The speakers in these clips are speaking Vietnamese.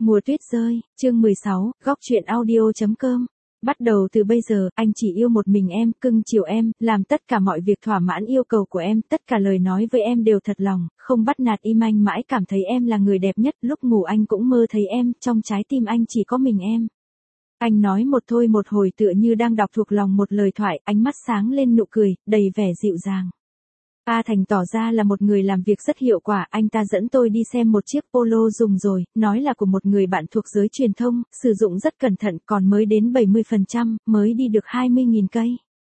Mùa tuyết rơi, chương 16, góc truyện audio.com. Bắt đầu từ bây giờ, anh chỉ yêu một mình em, cưng chiều em, làm tất cả mọi việc thỏa mãn yêu cầu của em, tất cả lời nói với em đều thật lòng, không bắt nạt im anh mãi cảm thấy em là người đẹp nhất, lúc ngủ anh cũng mơ thấy em, trong trái tim anh chỉ có mình em. Anh nói một thôi một hồi tựa như đang đọc thuộc lòng một lời thoại, ánh mắt sáng lên nụ cười, đầy vẻ dịu dàng. A Thành tỏ ra là một người làm việc rất hiệu quả, anh ta dẫn tôi đi xem một chiếc Polo dùng rồi, nói là của một người bạn thuộc giới truyền thông, sử dụng rất cẩn thận, còn mới đến 70%, mới đi được 20.000 cây.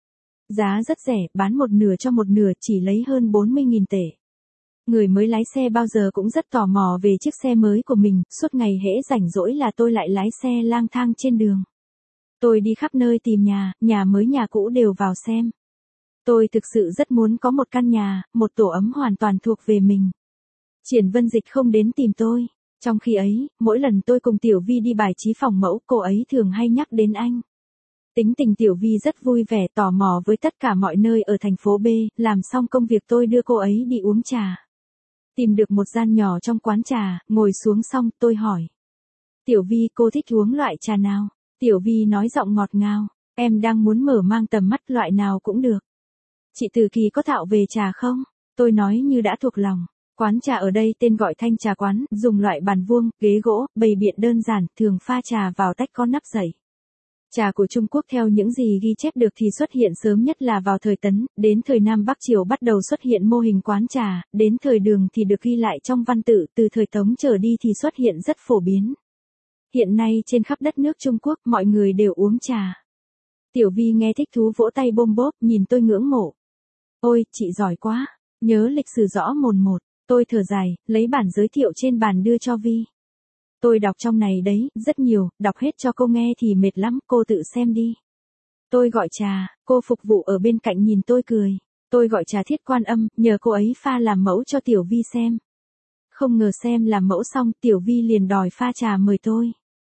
Giá rất rẻ, bán một nửa cho một nửa, chỉ lấy hơn 40.000 tệ. Người mới lái xe bao giờ cũng rất tò mò về chiếc xe mới của mình, suốt ngày hễ rảnh rỗi là tôi lại lái xe lang thang trên đường. Tôi đi khắp nơi tìm nhà mới nhà cũ đều vào xem. Tôi thực sự rất muốn có một căn nhà, một tổ ấm hoàn toàn thuộc về mình. Triển Vân Dịch không đến tìm tôi. Trong khi ấy, mỗi lần tôi cùng Tiểu Vi đi bài trí phòng mẫu, cô ấy thường hay nhắc đến anh. Tính tình Tiểu Vi rất vui vẻ tò mò với tất cả mọi nơi ở thành phố B, làm xong công việc tôi đưa cô ấy đi uống trà. Tìm được một gian nhỏ trong quán trà, ngồi xuống xong tôi hỏi. Tiểu Vi, cô thích uống loại trà nào? Tiểu Vi nói giọng ngọt ngào, em đang muốn mở mang tầm mắt, loại nào cũng được. Chị Từ Kỳ có thạo về trà không? Tôi nói như đã thuộc lòng. Quán trà ở đây tên gọi Thanh Trà Quán, dùng loại bàn vuông, ghế gỗ, bày biện đơn giản, thường pha trà vào tách có nắp dày. Trà của Trung Quốc theo những gì ghi chép được thì xuất hiện sớm nhất là vào thời Tấn, đến thời Nam Bắc Triều bắt đầu xuất hiện mô hình quán trà, đến thời Đường thì được ghi lại trong văn tự, từ thời Tống trở đi thì xuất hiện rất phổ biến. Hiện nay trên khắp đất nước Trung Quốc mọi người đều uống trà. Tiểu Vi nghe thích thú vỗ tay bôm bốp, nhìn tôi ngưỡng mộ. Ôi, chị giỏi quá, nhớ lịch sử rõ mồn một. Tôi thở dài, lấy bản giới thiệu trên bàn đưa cho Vi. Tôi đọc trong này đấy, rất nhiều, đọc hết cho cô nghe thì mệt lắm, cô tự xem đi. Tôi gọi trà, cô phục vụ ở bên cạnh nhìn tôi cười. Tôi gọi trà Thiết Quan Âm, nhờ cô ấy pha làm mẫu cho Tiểu Vi xem. Không ngờ xem làm mẫu xong, Tiểu Vi liền đòi pha trà mời tôi.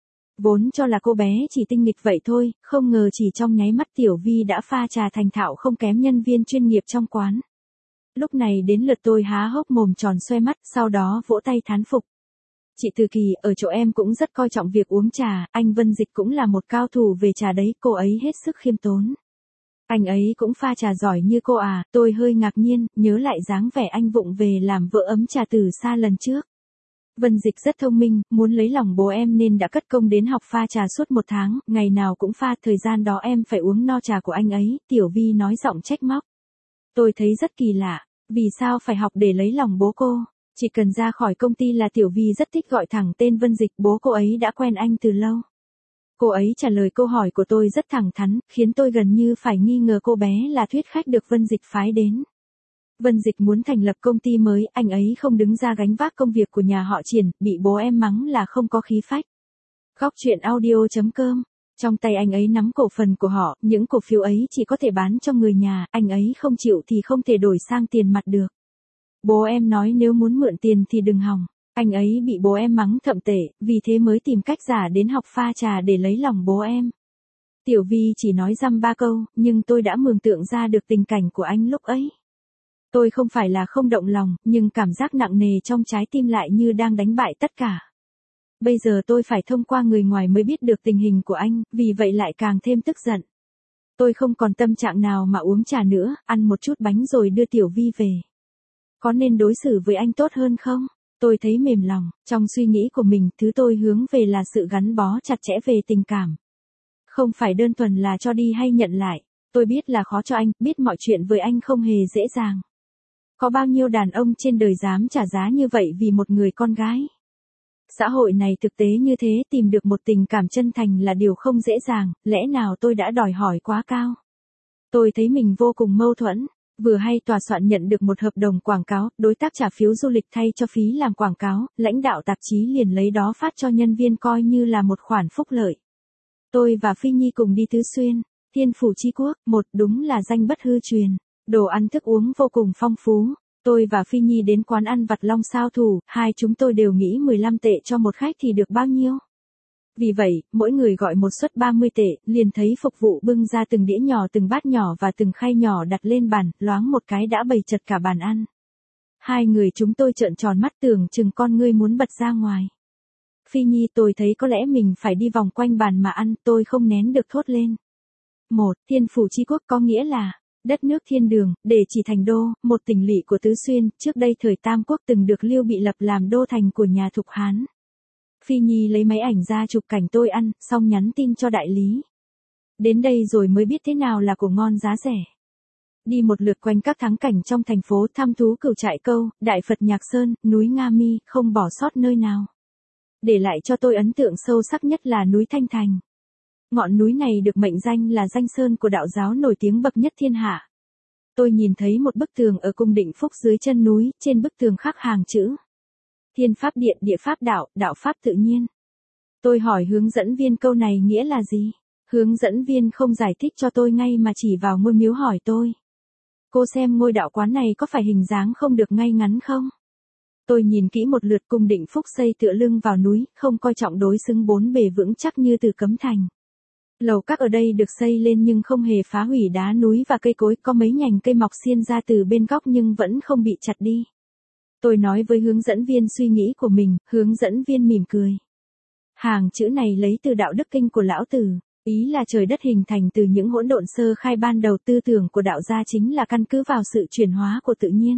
Vốn cho là cô bé chỉ tinh nghịch vậy thôi, không ngờ chỉ trong nháy mắt Tiểu Vi đã pha trà thành thạo không kém nhân viên chuyên nghiệp trong quán. Lúc này đến lượt tôi há hốc mồm tròn xoe mắt, sau đó vỗ tay thán phục. Chị Từ Kỳ, ở chỗ em cũng rất coi trọng việc uống trà, anh Vân Dịch cũng là một cao thủ về trà đấy, cô ấy hết sức khiêm tốn. Anh ấy cũng pha trà giỏi như cô à, tôi hơi ngạc nhiên, nhớ lại dáng vẻ anh vụng về làm vợ ấm trà từ xa lần trước. Vân Dịch rất thông minh, muốn lấy lòng bố em nên đã cất công đến học pha trà suốt 1 tháng, ngày nào cũng pha, thời gian đó em phải uống no trà của anh ấy, Tiểu Vi nói giọng trách móc. Tôi thấy rất kỳ lạ, vì sao phải học để lấy lòng bố cô? Chỉ cần ra khỏi công ty là Tiểu Vi rất thích gọi thẳng tên Vân Dịch, bố cô ấy đã quen anh từ lâu. Cô ấy trả lời câu hỏi của tôi rất thẳng thắn, khiến tôi gần như phải nghi ngờ cô bé là thuyết khách được Vân Dịch phái đến. Vân Dịch muốn thành lập công ty mới, anh ấy không đứng ra gánh vác công việc của nhà họ Triển, bị bố em mắng là không có khí phách. Góc truyện audio.com. Trong tay anh ấy nắm cổ phần của họ, những cổ phiếu ấy chỉ có thể bán cho người nhà, anh ấy không chịu thì không thể đổi sang tiền mặt được. Bố em nói nếu muốn mượn tiền thì đừng hòng. Anh ấy bị bố em mắng thậm tệ, vì thế mới tìm cách giả đến học pha trà để lấy lòng bố em. Tiểu Vi chỉ nói dăm 3 câu, nhưng tôi đã mường tượng ra được tình cảnh của anh lúc ấy. Tôi không phải là không động lòng, nhưng cảm giác nặng nề trong trái tim lại như đang đánh bại tất cả. Bây giờ tôi phải thông qua người ngoài mới biết được tình hình của anh, vì vậy lại càng thêm tức giận. Tôi không còn tâm trạng nào mà uống trà nữa, ăn một chút bánh rồi đưa Tiểu Vi về. Có nên đối xử với anh tốt hơn không? Tôi thấy mềm lòng, trong suy nghĩ của mình, thứ tôi hướng về là sự gắn bó chặt chẽ về tình cảm. Không phải đơn thuần là cho đi hay nhận lại. Tôi biết là khó cho anh, biết mọi chuyện với anh không hề dễ dàng. Có bao nhiêu đàn ông trên đời dám trả giá như vậy vì một người con gái? Xã hội này thực tế như thế, tìm được một tình cảm chân thành là điều không dễ dàng, lẽ nào tôi đã đòi hỏi quá cao? Tôi thấy mình vô cùng mâu thuẫn. Vừa hay tòa soạn nhận được một hợp đồng quảng cáo, đối tác trả phiếu du lịch thay cho phí làm quảng cáo, lãnh đạo tạp chí liền lấy đó phát cho nhân viên coi như là một khoản phúc lợi. Tôi và Phi Nhi cùng đi Tứ Xuyên, Thiên Phủ Chi Quốc, đúng là danh bất hư truyền. Đồ ăn thức uống vô cùng phong phú. Tôi và Phi Nhi đến quán ăn vặt Long Sao Thủ, hai chúng tôi đều nghĩ 15 tệ cho một khách thì được bao nhiêu. Vì vậy, mỗi người gọi một suất 30 tệ, liền thấy phục vụ bưng ra từng đĩa nhỏ, từng bát nhỏ và từng khay nhỏ đặt lên bàn, loáng một cái đã bày chật cả bàn ăn. Hai người chúng tôi trợn tròn mắt tưởng chừng con ngươi muốn bật ra ngoài. Phi Nhi, tôi thấy có lẽ mình phải đi vòng quanh bàn mà ăn, tôi không nén được thốt lên. Một, Thiên Phủ Chi Quốc có nghĩa là đất nước thiên đường, để chỉ thành đô, một tỉnh lỵ của Tứ Xuyên, trước đây thời Tam Quốc từng được Lưu Bị lập làm đô thành của nhà Thục Hán. Phi Nhi lấy máy ảnh ra chụp cảnh tôi ăn, xong nhắn tin cho đại lý. Đến đây rồi mới biết thế nào là của ngon giá rẻ. Đi một lượt quanh các thắng cảnh trong thành phố, thăm thú Cửu Trại Câu, Đại Phật Nhạc Sơn, núi Nga Mi, không bỏ sót nơi nào. Để lại cho tôi ấn tượng sâu sắc nhất là núi Thanh Thành. Ngọn núi này được mệnh danh là danh sơn của đạo giáo nổi tiếng bậc nhất thiên hạ. Tôi nhìn thấy một bức tường ở cung Định Phúc dưới chân núi, trên bức tường khắc hàng chữ: Thiên Pháp Điện, Địa Pháp Đạo, Đạo Pháp Tự Nhiên. Tôi hỏi hướng dẫn viên câu này nghĩa là gì? Hướng dẫn viên không giải thích cho tôi ngay mà chỉ vào ngôi miếu hỏi tôi: Cô xem ngôi đạo quán này có phải hình dáng không được ngay ngắn không? Tôi nhìn kỹ một lượt, cung Định Phúc xây tựa lưng vào núi, không coi trọng đối xứng bốn bề vững chắc như từ Cấm Thành. Lầu các ở đây được xây lên nhưng không hề phá hủy đá núi và cây cối, có mấy nhành cây mọc xiên ra từ bên góc nhưng vẫn không bị chặt đi. Tôi nói với hướng dẫn viên suy nghĩ của mình, hướng dẫn viên mỉm cười. Hàng chữ này lấy từ Đạo Đức Kinh của Lão Tử, ý là trời đất hình thành từ những hỗn độn sơ khai ban đầu, tư tưởng của đạo gia chính là căn cứ vào sự chuyển hóa của tự nhiên.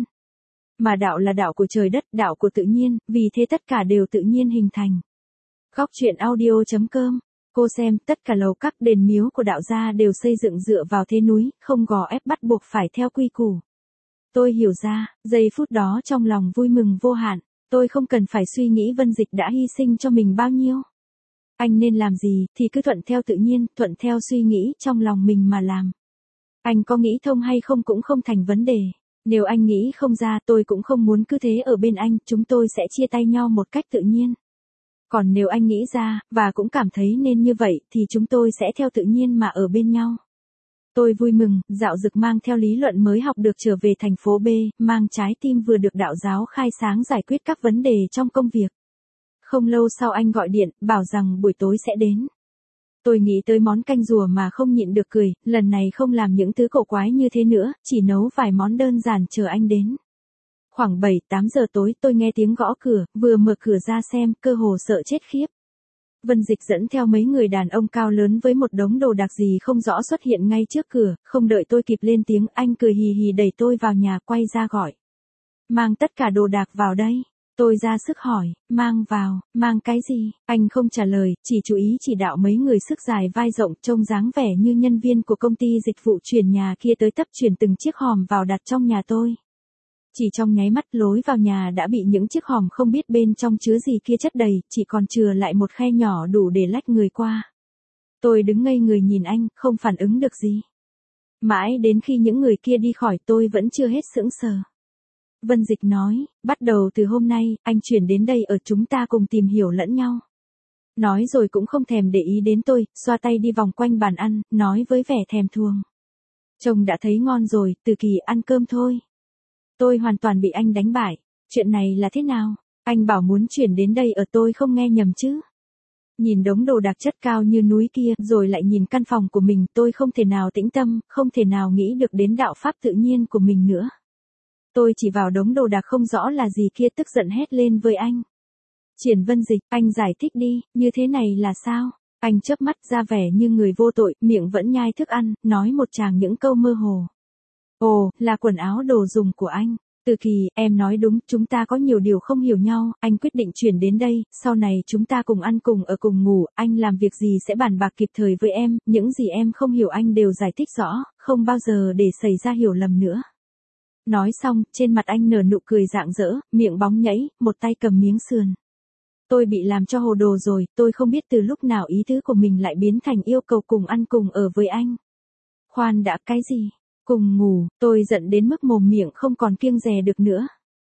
Mà đạo là đạo của trời đất, đạo của tự nhiên, vì thế tất cả đều tự nhiên hình thành. Góc truyện audio.com. Cô xem, tất cả lầu các đền miếu của đạo gia đều xây dựng dựa vào thế núi, không gò ép bắt buộc phải theo quy củ. Tôi hiểu ra, giây phút đó trong lòng vui mừng vô hạn, tôi không cần phải suy nghĩ Vân Dịch đã hy sinh cho mình bao nhiêu. Anh nên làm gì, thì cứ thuận theo tự nhiên, thuận theo suy nghĩ trong lòng mình mà làm. Anh có nghĩ thông hay không cũng không thành vấn đề. Nếu anh nghĩ không ra, tôi cũng không muốn cứ thế ở bên anh, chúng tôi sẽ chia tay nhau một cách tự nhiên. Còn nếu anh nghĩ ra, và cũng cảm thấy nên như vậy, thì chúng tôi sẽ theo tự nhiên mà ở bên nhau. Tôi vui mừng, dạo dực mang theo lý luận mới học được trở về thành phố B, mang trái tim vừa được đạo giáo khai sáng giải quyết các vấn đề trong công việc. Không lâu sau anh gọi điện, bảo rằng buổi tối sẽ đến. Tôi nghĩ tới món canh rùa mà không nhịn được cười, lần này không làm những thứ cổ quái như thế nữa, chỉ nấu vài món đơn giản chờ anh đến. Khoảng 7-8 giờ tối tôi nghe tiếng gõ cửa, vừa mở cửa ra xem, cơ hồ sợ chết khiếp. Vân Dịch dẫn theo mấy người đàn ông cao lớn với một đống đồ đạc gì không rõ xuất hiện ngay trước cửa, không đợi tôi kịp lên tiếng, anh cười hì hì đẩy tôi vào nhà, quay ra gọi. Mang tất cả đồ đạc vào đây. Tôi ra sức hỏi, mang vào, mang cái gì? Anh không trả lời, chỉ chú ý chỉ đạo mấy người sức dài vai rộng trông dáng vẻ như nhân viên của công ty dịch vụ chuyển nhà kia tới tấp chuyển từng chiếc hòm vào đặt trong nhà tôi. Chỉ trong nháy mắt, lối vào nhà đã bị những chiếc hòm không biết bên trong chứa gì kia chất đầy, chỉ còn chừa lại một khe nhỏ đủ để lách người qua. Tôi đứng ngây người nhìn anh, không phản ứng được gì. Mãi đến khi những người kia đi khỏi tôi vẫn chưa hết sững sờ. Vân Dịch nói, bắt đầu từ hôm nay, anh chuyển đến đây ở, chúng ta cùng tìm hiểu lẫn nhau. Nói rồi cũng không thèm để ý đến tôi, xoa tay đi vòng quanh bàn ăn, nói với vẻ thèm thuồng. Chồng đã thấy ngon rồi, Từ Kỳ ăn cơm thôi. Tôi hoàn toàn bị anh đánh bại. Chuyện này là thế nào? Anh bảo muốn chuyển đến đây ở, tôi không nghe nhầm chứ? Nhìn đống đồ đạc chất cao như núi kia, rồi lại nhìn căn phòng của mình, tôi không thể nào tĩnh tâm, không thể nào nghĩ được đến đạo pháp tự nhiên của mình nữa. Tôi chỉ vào đống đồ đạc không rõ là gì kia, tức giận hét lên với anh. Triển Vân Dịch, anh giải thích đi, như thế này là sao? Anh chớp mắt ra vẻ như người vô tội, miệng vẫn nhai thức ăn, nói một tràng những câu mơ hồ. Ồ, là quần áo đồ dùng của anh. Từ Kỳ, em nói đúng, chúng ta có nhiều điều không hiểu nhau, anh quyết định chuyển đến đây, sau này chúng ta cùng ăn cùng ở cùng ngủ, anh làm việc gì sẽ bàn bạc kịp thời với em, những gì em không hiểu anh đều giải thích rõ, không bao giờ để xảy ra hiểu lầm nữa. Nói xong, trên mặt anh nở nụ cười rạng rỡ, miệng bóng nhảy, một tay cầm miếng sườn. Tôi bị làm cho hồ đồ rồi, tôi không biết từ lúc nào ý tứ của mình lại biến thành yêu cầu cùng ăn cùng ở với anh. Khoan đã, cái gì? Cùng ngủ, tôi giận đến mức mồm miệng không còn kiêng dè được nữa.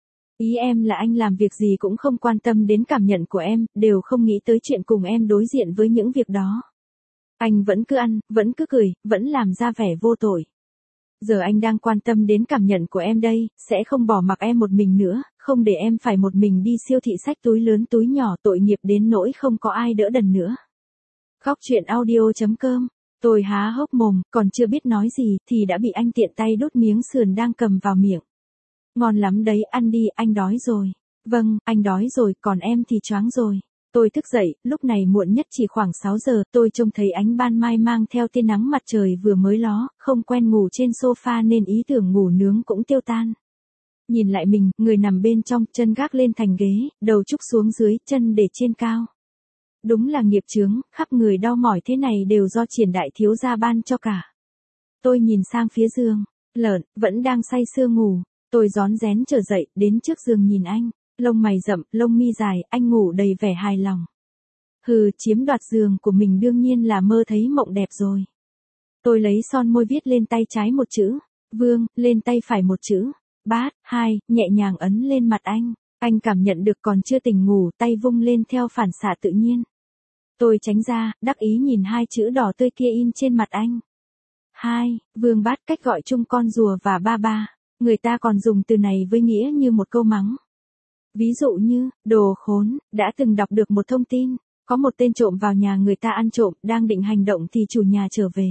Ý em là anh làm việc gì cũng không quan tâm đến cảm nhận của em, đều không nghĩ tới chuyện cùng em đối diện với những việc đó. Anh vẫn cứ ăn, vẫn cứ cười, vẫn làm ra vẻ vô tội. Giờ anh đang quan tâm đến cảm nhận của em đây, sẽ không bỏ mặc em một mình nữa, không để em phải một mình đi siêu thị xách túi lớn túi nhỏ, tội nghiệp đến nỗi không có ai đỡ đần nữa. Góc truyện audio.com. Tôi há hốc mồm, còn chưa biết nói gì, thì đã bị anh tiện tay đút miếng sườn đang cầm vào miệng. Ngon lắm đấy, ăn đi, anh đói rồi. Vâng, anh đói rồi, còn em thì choáng rồi. Tôi thức dậy, lúc này muộn nhất chỉ khoảng 6 giờ, tôi trông thấy ánh ban mai mang theo tia nắng mặt trời vừa mới ló, không quen ngủ trên sofa nên ý tưởng ngủ nướng cũng tiêu tan. Nhìn lại mình, người nằm bên trong, chân gác lên thành ghế, đầu trúc xuống dưới, chân để trên cao. Đúng là nghiệp chướng, khắp người đau mỏi thế này đều do Triển đại thiếu gia ban cho cả. Tôi nhìn sang phía giường, Lợn, vẫn đang say sưa ngủ. Tôi rón rén trở dậy, đến trước giường nhìn anh. Lông mày rậm, lông mi dài, anh ngủ đầy vẻ hài lòng. Hừ, chiếm đoạt giường của mình đương nhiên là mơ thấy mộng đẹp rồi. Tôi lấy son môi viết lên tay trái một chữ, Vương, lên tay phải một chữ, Bát, 2, nhẹ nhàng ấn lên mặt anh. Anh cảm nhận được còn chưa tỉnh ngủ, tay vung lên theo phản xạ tự nhiên. Tôi tránh ra, đắc ý nhìn hai chữ đỏ tươi kia in trên mặt anh. 2, Vương Bát, cách gọi chung con rùa và ba ba. Người ta còn dùng từ này với nghĩa như một câu mắng. Ví dụ như, đồ khốn, đã từng đọc được một thông tin, có một tên trộm vào nhà người ta ăn trộm, đang định hành động thì chủ nhà trở về.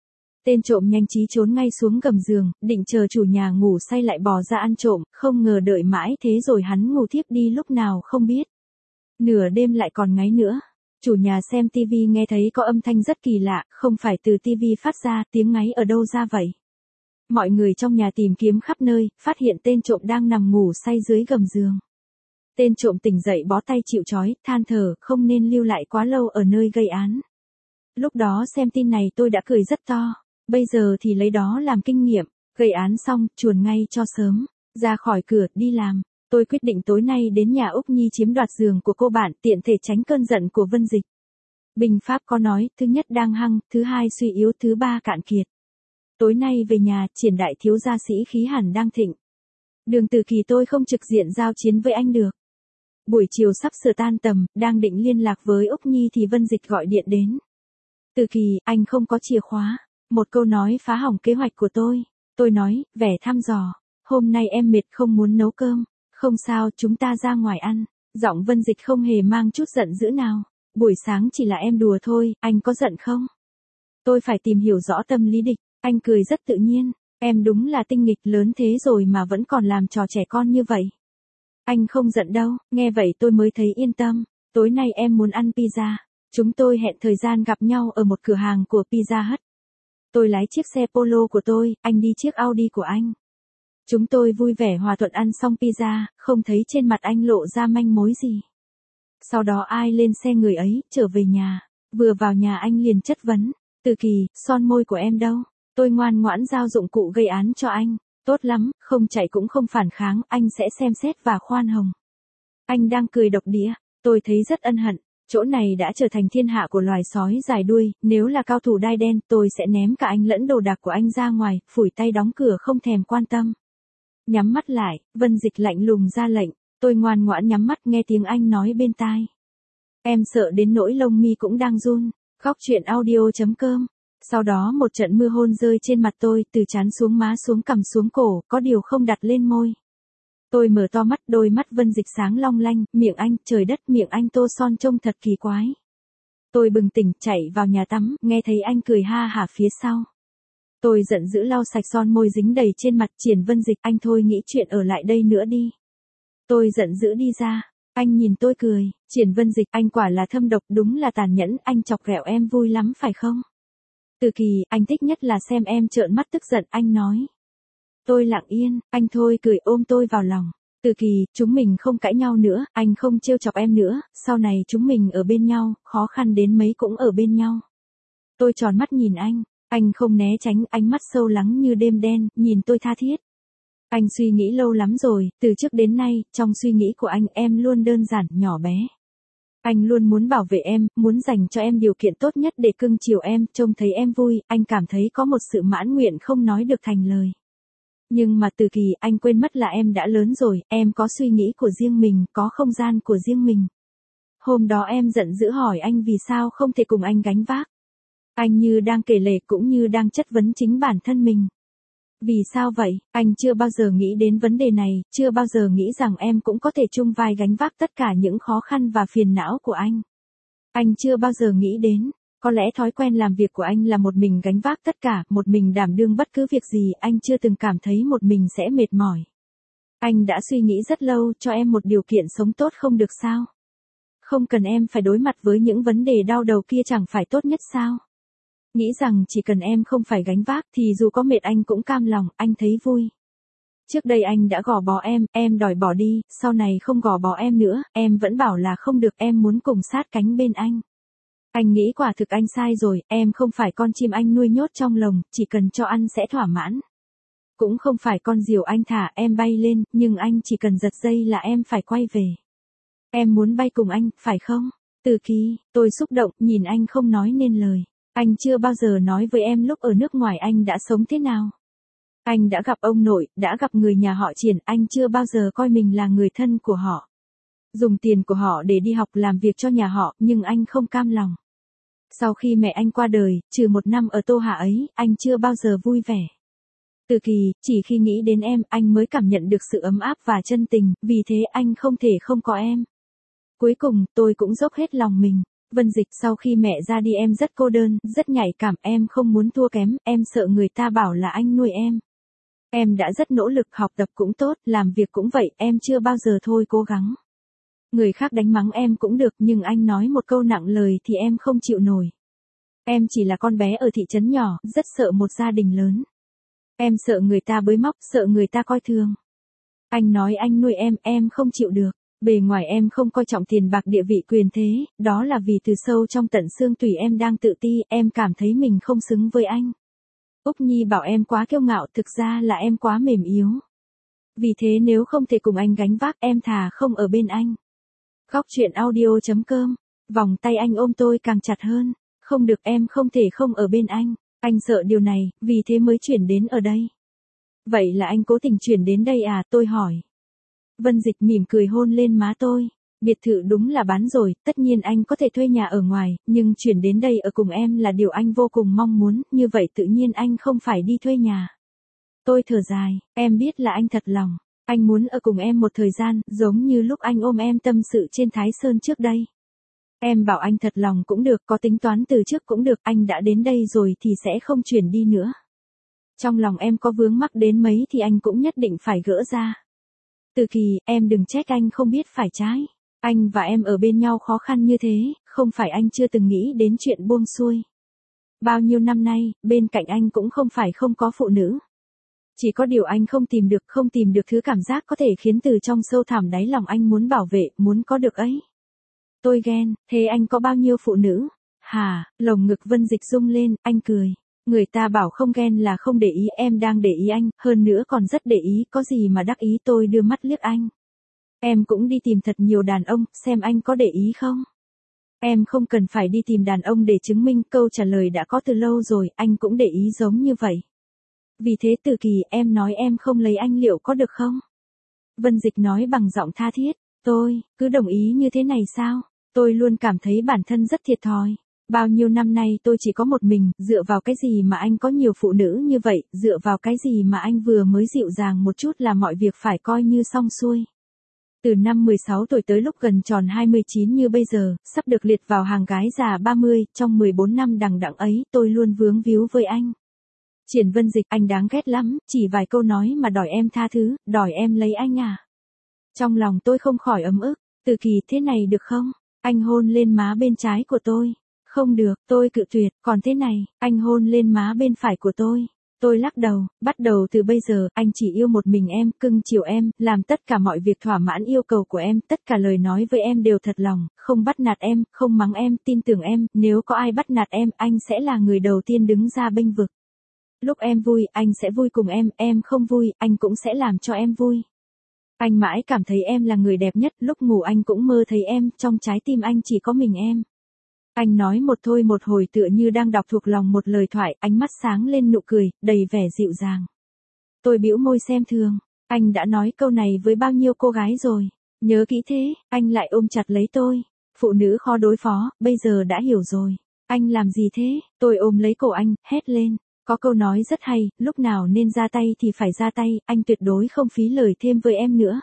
Tên trộm nhanh trí trốn ngay xuống gầm giường, định chờ chủ nhà ngủ say lại bò ra ăn trộm, không ngờ đợi mãi thế rồi hắn ngủ thiếp đi lúc nào không biết. Nửa đêm lại còn ngáy nữa. Chủ nhà xem tivi nghe thấy có âm thanh rất kỳ lạ, không phải từ tivi phát ra, tiếng ngáy ở đâu ra vậy? Mọi người trong nhà tìm kiếm khắp nơi, phát hiện tên trộm đang nằm ngủ say dưới gầm giường. Tên trộm tỉnh dậy bó tay chịu trói, than thở, không nên lưu lại quá lâu ở nơi gây án. Lúc đó xem tin này tôi đã cười rất to, bây giờ thì lấy đó làm kinh nghiệm, gây án xong, chuồn ngay cho sớm, ra khỏi cửa, đi làm. Tôi quyết định tối nay đến nhà Úc Nhi chiếm đoạt giường của cô bạn, tiện thể tránh cơn giận của Vân Dịch. Bình Pháp có nói, thứ nhất đang hăng, thứ hai suy yếu, thứ ba cạn kiệt. Tối nay về nhà, Triển đại thiếu gia sĩ khí hẳn đang thịnh. Đường Từ Kỳ tôi không trực diện giao chiến với anh được. Buổi chiều sắp sửa tan tầm, đang định liên lạc với Úc Nhi thì Vân Dịch gọi điện đến. Từ Kỳ, anh không có chìa khóa. Một câu nói phá hỏng kế hoạch của tôi. Tôi nói, vẻ thăm dò. Hôm nay em mệt không muốn nấu cơm. Không sao, chúng ta ra ngoài ăn. Giọng Vân Dịch không hề mang chút giận dữ nào. Buổi sáng chỉ là em đùa thôi, anh có giận không? Tôi phải tìm hiểu rõ tâm lý địch. Anh cười rất tự nhiên. Em đúng là tinh nghịch lớn thế rồi mà vẫn còn làm trò trẻ con như vậy. Anh không giận đâu, nghe vậy tôi mới thấy yên tâm. Tối nay em muốn ăn pizza. Chúng tôi hẹn thời gian gặp nhau ở một cửa hàng của Pizza Hut. Tôi lái chiếc xe Polo của tôi, anh đi chiếc Audi của anh. Chúng tôi vui vẻ hòa thuận ăn xong pizza, không thấy trên mặt anh lộ ra manh mối gì. Sau đó ai lên xe người ấy, trở về nhà. Vừa vào nhà anh liền chất vấn. Từ Kỳ, son môi của em đâu? Tôi ngoan ngoãn giao dụng cụ gây án cho anh. Tốt lắm, không chạy cũng không phản kháng, anh sẽ xem xét và khoan hồng. Anh đang cười độc địa, tôi thấy rất ân hận. Chỗ này đã trở thành thiên hạ của loài sói dài đuôi, nếu là cao thủ đai đen, tôi sẽ ném cả anh lẫn đồ đạc của anh ra ngoài, phủi tay đóng cửa không thèm quan tâm. Nhắm mắt lại, Vân Dịch lạnh lùng ra lệnh, tôi ngoan ngoãn nhắm mắt nghe tiếng anh nói bên tai. Em sợ đến nỗi lông mi cũng đang run. Góc truyện audio.com. Sau đó một trận mưa hôn rơi trên mặt tôi, từ trán xuống má xuống cằm xuống cổ, có điều không đặt lên môi. Tôi mở to mắt, đôi mắt Vân Dịch sáng long lanh, miệng anh, trời đất, miệng anh tô son trông thật kỳ quái. Tôi bừng tỉnh, chạy vào nhà tắm, nghe thấy anh cười ha hả phía sau. Tôi giận dữ lau sạch son môi dính đầy trên mặt. Triển Vân Dịch, anh thôi nghĩ chuyện ở lại đây nữa đi. Tôi giận dữ đi ra. Anh nhìn tôi cười. Triển Vân Dịch, anh quả là thâm độc, đúng là tàn nhẫn, anh chọc ghẹo em vui lắm phải không? Từ Kỳ, anh thích nhất là xem em trợn mắt tức giận, anh nói. Tôi lặng yên, anh thôi cười ôm tôi vào lòng. Từ Kỳ, chúng mình không cãi nhau nữa, anh không trêu chọc em nữa, sau này chúng mình ở bên nhau, khó khăn đến mấy cũng ở bên nhau. Tôi tròn mắt nhìn anh không né tránh, ánh mắt sâu lắng như đêm đen, nhìn tôi tha thiết. Anh suy nghĩ lâu lắm rồi, từ trước đến nay, trong suy nghĩ của anh em luôn đơn giản, nhỏ bé. Anh luôn muốn bảo vệ em, muốn dành cho em điều kiện tốt nhất để cưng chiều em, trông thấy em vui, anh cảm thấy có một sự mãn nguyện không nói được thành lời. Nhưng mà Từ Kỳ, anh quên mất là em đã lớn rồi, em có suy nghĩ của riêng mình, có không gian của riêng mình. Hôm đó em giận dữ hỏi anh vì sao không thể cùng anh gánh vác. Anh như đang kể lể cũng như đang chất vấn chính bản thân mình. Vì sao vậy? Anh chưa bao giờ nghĩ đến vấn đề này, chưa bao giờ nghĩ rằng em cũng có thể chung vai gánh vác tất cả những khó khăn và phiền não của anh. Anh chưa bao giờ nghĩ đến, có lẽ thói quen làm việc của anh là một mình gánh vác tất cả, một mình đảm đương bất cứ việc gì, anh chưa từng cảm thấy một mình sẽ mệt mỏi. Anh đã suy nghĩ rất lâu, cho em một điều kiện sống tốt không được sao? Không cần em phải đối mặt với những vấn đề đau đầu kia chẳng phải tốt nhất sao? Nghĩ rằng chỉ cần em không phải gánh vác thì dù có mệt anh cũng cam lòng, anh thấy vui. Trước đây anh đã gò bó em đòi bỏ đi, sau này không gò bó em nữa, em vẫn bảo là không được, em muốn cùng sát cánh bên anh. Anh nghĩ quả thực anh sai rồi, em không phải con chim anh nuôi nhốt trong lồng, chỉ cần cho ăn sẽ thỏa mãn. Cũng không phải con diều anh thả em bay lên, nhưng anh chỉ cần giật dây là em phải quay về. Em muốn bay cùng anh, phải không? Từ Kỳ, tôi xúc động, nhìn anh không nói nên lời. Anh chưa bao giờ nói với em lúc ở nước ngoài anh đã sống thế nào. Anh đã gặp ông nội, đã gặp người nhà họ Triển, anh chưa bao giờ coi mình là người thân của họ. Dùng tiền của họ để đi học làm việc cho nhà họ, nhưng anh không cam lòng. Sau khi mẹ anh qua đời, trừ 1 năm ở Tô Hà ấy, anh chưa bao giờ vui vẻ. Từ Kỳ, chỉ khi nghĩ đến em, anh mới cảm nhận được sự ấm áp và chân tình, vì thế anh không thể không có em. Cuối cùng, tôi cũng dốc hết lòng mình. Vân Dịch, sau khi mẹ ra đi em rất cô đơn, rất nhạy cảm, em không muốn thua kém, em sợ người ta bảo là anh nuôi em. Em đã rất nỗ lực, học tập cũng tốt, làm việc cũng vậy, em chưa bao giờ thôi cố gắng. Người khác đánh mắng em cũng được, nhưng anh nói một câu nặng lời thì em không chịu nổi. Em chỉ là con bé ở thị trấn nhỏ, rất sợ một gia đình lớn. Em sợ người ta bới móc, sợ người ta coi thường. Anh nói anh nuôi em không chịu được. Bề ngoài em không coi trọng tiền bạc địa vị quyền thế, đó là vì từ sâu trong tận xương tủy em đang tự ti, em cảm thấy mình không xứng với anh. Úc Nhi bảo em quá kiêu ngạo, thực ra là em quá mềm yếu. Vì thế nếu không thể cùng anh gánh vác em thà không ở bên anh. Góc chuyện audio.com, vòng tay anh ôm tôi càng chặt hơn. Không được, em không thể không ở bên anh sợ điều này, vì thế mới chuyển đến ở đây. Vậy là anh cố tình chuyển đến đây à, tôi hỏi. Vân Dịch mỉm cười hôn lên má tôi. Biệt thự đúng là bán rồi, tất nhiên anh có thể thuê nhà ở ngoài, nhưng chuyển đến đây ở cùng em là điều anh vô cùng mong muốn, như vậy tự nhiên anh không phải đi thuê nhà. Tôi thở dài, em biết là anh thật lòng. Anh muốn ở cùng em một thời gian, giống như lúc anh ôm em tâm sự trên Thái Sơn trước đây. Em bảo anh thật lòng cũng được, có tính toán từ trước cũng được, anh đã đến đây rồi thì sẽ không chuyển đi nữa. Trong lòng em có vướng mắc đến mấy thì anh cũng nhất định phải gỡ ra. Từ Kỳ, em đừng trách anh không biết phải trái. Anh và em ở bên nhau khó khăn như thế, không phải anh chưa từng nghĩ đến chuyện buông xuôi. Bao nhiêu năm nay, bên cạnh anh cũng không phải không có phụ nữ. Chỉ có điều anh không tìm được thứ cảm giác có thể khiến từ trong sâu thẳm đáy lòng anh muốn bảo vệ, muốn có được ấy. Tôi ghen, thế anh có bao nhiêu phụ nữ? Hả, lồng ngực Vân Dịch rung lên, anh cười. Người ta bảo không ghen là không để ý, em đang để ý anh, hơn nữa còn rất để ý, có gì mà đắc ý. Tôi đưa mắt liếc anh. Em cũng đi tìm thật nhiều đàn ông, xem anh có để ý không? Em không cần phải đi tìm đàn ông để chứng minh, câu trả lời đã có từ lâu rồi, anh cũng để ý giống như vậy. Vì thế Từ Kỳ, em nói em không lấy anh liệu có được không? Vân Dịch nói bằng giọng tha thiết. Tôi, cứ đồng ý như thế này sao? Tôi luôn cảm thấy bản thân rất thiệt thòi. Bao nhiêu năm nay tôi chỉ có một mình, dựa vào cái gì mà anh có nhiều phụ nữ như vậy, dựa vào cái gì mà anh vừa mới dịu dàng một chút là mọi việc phải coi như xong xuôi. Từ năm 16 tuổi tới lúc gần tròn 29 như bây giờ, sắp được liệt vào hàng gái già 30, trong 14 năm đằng đẵng ấy, tôi luôn vướng víu với anh. Triển Vân Dịch, anh đáng ghét lắm, chỉ vài câu nói mà đòi em tha thứ, đòi em lấy anh à. Trong lòng tôi không khỏi ấm ức. Từ Kỳ, thế này được không? Anh hôn lên má bên trái của tôi. Không được, tôi cự tuyệt, còn thế này, anh hôn lên má bên phải của tôi. Tôi lắc đầu, bắt đầu từ bây giờ, anh chỉ yêu một mình em, cưng chiều em, làm tất cả mọi việc thỏa mãn yêu cầu của em, tất cả lời nói với em đều thật lòng, không bắt nạt em, không mắng em, tin tưởng em, nếu có ai bắt nạt em sẽ là người đầu tiên đứng ra bênh vực. Lúc em vui, anh sẽ vui cùng em không vui, anh cũng sẽ làm cho em vui. Anh mãi cảm thấy em là người đẹp nhất, lúc ngủ anh cũng mơ thấy em, trong trái tim anh chỉ có mình em. Anh nói một thôi một hồi tựa như đang đọc thuộc lòng một lời thoại, ánh mắt sáng lên nụ cười, đầy vẻ dịu dàng. Tôi bĩu môi xem thường, anh đã nói câu này với bao nhiêu cô gái rồi, nhớ kỹ thế, anh lại ôm chặt lấy tôi. Phụ nữ khó đối phó, bây giờ đã hiểu rồi. Anh làm gì thế? Tôi ôm lấy cổ anh, hét lên. Có câu nói rất hay, lúc nào nên ra tay thì phải ra tay, anh tuyệt đối không phí lời thêm với em nữa.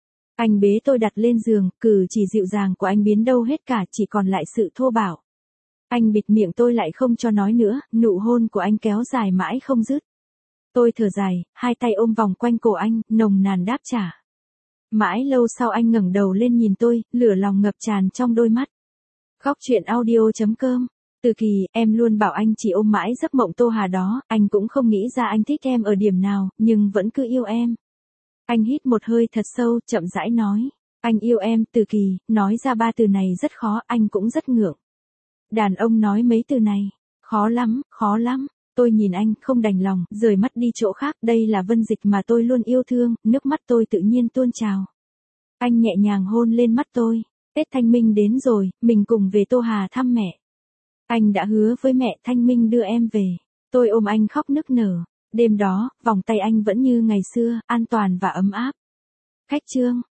Anh bế tôi đặt lên giường, cử chỉ dịu dàng của anh biến đâu hết cả, chỉ còn lại sự thô bạo. Anh bịt miệng tôi lại không cho nói nữa, nụ hôn của anh kéo dài mãi không dứt. Tôi thở dài, hai tay ôm vòng quanh cổ anh, nồng nàn đáp trả. Mãi lâu sau anh ngẩng đầu lên nhìn tôi, lửa lòng ngập tràn trong đôi mắt. Góc chuyện audio.com. Từ Kỳ, em luôn bảo anh chỉ ôm mãi giấc mộng Tô Hà đó, anh cũng không nghĩ ra anh thích em ở điểm nào, nhưng vẫn cứ yêu em. Anh hít một hơi thật sâu, chậm rãi nói. Anh yêu em, Từ Kỳ, nói ra 3 từ này rất khó, anh cũng rất ngượng. Đàn ông nói mấy từ này, khó lắm, khó lắm. Tôi nhìn anh, không đành lòng, rời mắt đi chỗ khác, đây là Vân Dịch mà tôi luôn yêu thương, nước mắt tôi tự nhiên tuôn trào. Anh nhẹ nhàng hôn lên mắt tôi. Tết Thanh Minh đến rồi, mình cùng về Tô Hà thăm mẹ. Anh đã hứa với mẹ Thanh Minh đưa em về. Tôi ôm anh khóc nức nở. Đêm đó, vòng tay anh vẫn như ngày xưa, an toàn và ấm áp. Khách chương.